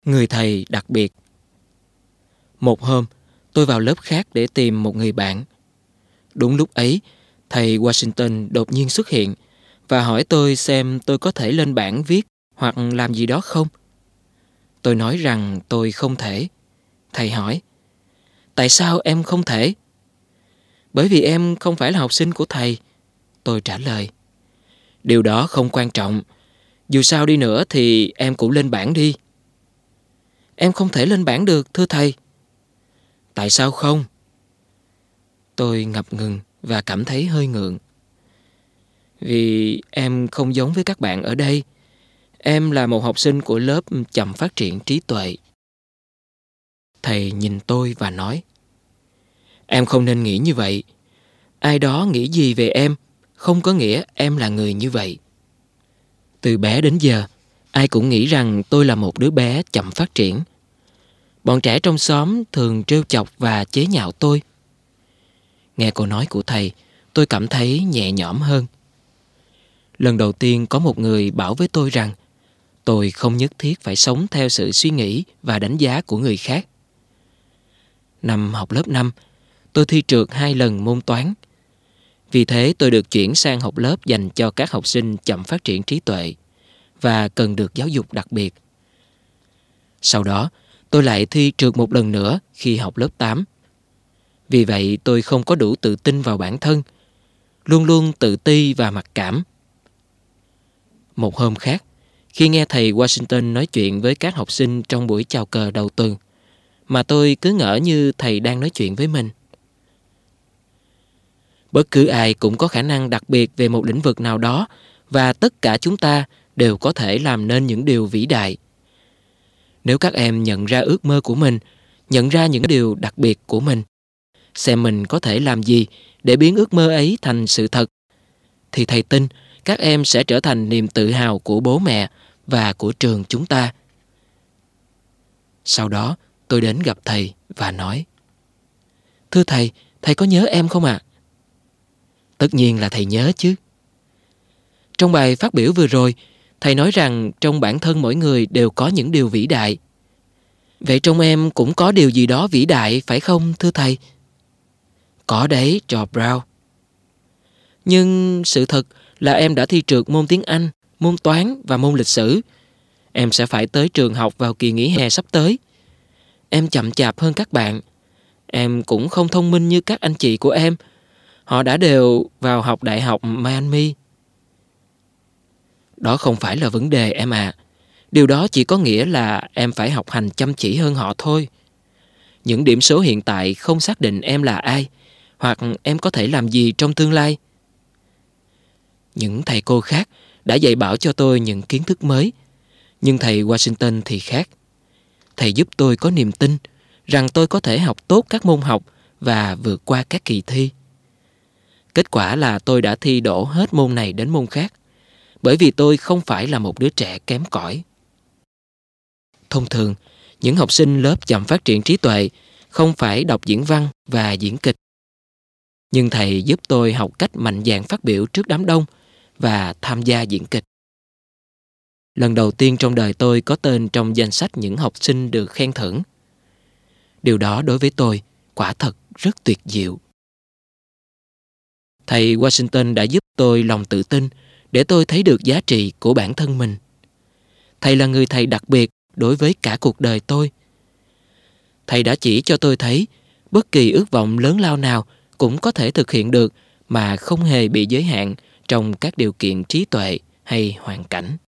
Người thầy đặc biệt. Một hôm, tôi vào lớp khác để tìm một người bạn. Đúng lúc ấy, thầy Washington đột nhiên xuất hiện và hỏi tôi xem tôi có thể lên bảng viết hoặc làm gì đó không. Tôi nói rằng tôi không thể. Thầy hỏi, tại sao em không thể? Bởi vì em không phải là học sinh của thầy, tôi trả lời. Điều đó không quan trọng. Dù sao đi nữa thì em cũng lên bảng đi. Em không thể lên bảng được, thưa thầy. Tại sao không? Tôi ngập ngừng và cảm thấy hơi ngượng. Vì em không giống với các bạn ở đây. Em là một học sinh của lớp chậm phát triển trí tuệ. Thầy nhìn tôi và nói, em không nên nghĩ như vậy. Ai đó nghĩ gì về em không có nghĩa em là người như vậy. Từ bé đến giờ, ai cũng nghĩ rằng tôi là một đứa bé chậm phát triển. Bọn trẻ trong xóm thường trêu chọc và chế nhạo tôi. Nghe câu nói của thầy, tôi cảm thấy nhẹ nhõm hơn. Lần đầu tiên có một người bảo với tôi rằng tôi không nhất thiết phải sống theo sự suy nghĩ và đánh giá của người khác. Năm học lớp 5, tôi thi trượt 2 lần môn toán. Vì thế tôi được chuyển sang học lớp dành cho các học sinh chậm phát triển trí tuệ và cần được giáo dục đặc biệt. Sau đó, tôi lại thi trượt một lần nữa khi học lớp 8. Vì vậy tôi không có đủ tự tin vào bản thân, luôn luôn tự ti và mặc cảm. Một hôm khác, khi nghe thầy Washington nói chuyện với các học sinh trong buổi chào cờ đầu tuần, mà tôi cứ ngỡ như thầy đang nói chuyện với mình. Bất cứ ai cũng có khả năng đặc biệt về một lĩnh vực nào đó và tất cả chúng ta đều có thể làm nên những điều vĩ đại. Nếu các em nhận ra ước mơ của mình, nhận ra những điều đặc biệt của mình, xem mình có thể làm gì để biến ước mơ ấy thành sự thật, thì thầy tin các em sẽ trở thành niềm tự hào của bố mẹ và của trường chúng ta. Sau đó, tôi đến gặp thầy và nói, thưa thầy, thầy có nhớ em không ạ? Tất nhiên là thầy nhớ chứ. Trong bài phát biểu vừa rồi, thầy nói rằng trong bản thân mỗi người đều có những điều vĩ đại. Vậy trong em cũng có điều gì đó vĩ đại, phải không, thưa thầy? Có đấy, George Brown. Nhưng sự thật là em đã thi trượt môn tiếng Anh, môn toán và môn lịch sử. Em sẽ phải tới trường học vào kỳ nghỉ hè sắp tới. Em chậm chạp hơn các bạn. Em cũng không thông minh như các anh chị của em. Họ đã đều vào học đại học Miami. Đó không phải là vấn đề em ạ. Điều đó chỉ có nghĩa là em phải học hành chăm chỉ hơn họ thôi. Những điểm số hiện tại không xác định em là ai, hoặc em có thể làm gì trong tương lai. Những thầy cô khác đã dạy bảo cho tôi những kiến thức mới, nhưng thầy Washington thì khác. Thầy giúp tôi có niềm tin rằng tôi có thể học tốt các môn học và vượt qua các kỳ thi. Kết quả là tôi đã thi đỗ hết môn này đến môn khác, bởi vì tôi không phải là một đứa trẻ kém cỏi. Thông thường, những học sinh lớp chậm phát triển trí tuệ không phải đọc diễn văn và diễn kịch. Nhưng thầy giúp tôi học cách mạnh dạn phát biểu trước đám đông và tham gia diễn kịch. Lần đầu tiên trong đời tôi có tên trong danh sách những học sinh được khen thưởng. Điều đó đối với tôi quả thật rất tuyệt diệu. Thầy Washington đã giúp tôi lòng tự tin để tôi thấy được giá trị của bản thân mình. Thầy là người thầy đặc biệt đối với cả cuộc đời tôi. Thầy đã chỉ cho tôi thấy bất kỳ ước vọng lớn lao nào cũng có thể thực hiện được mà không hề bị giới hạn trong các điều kiện trí tuệ hay hoàn cảnh.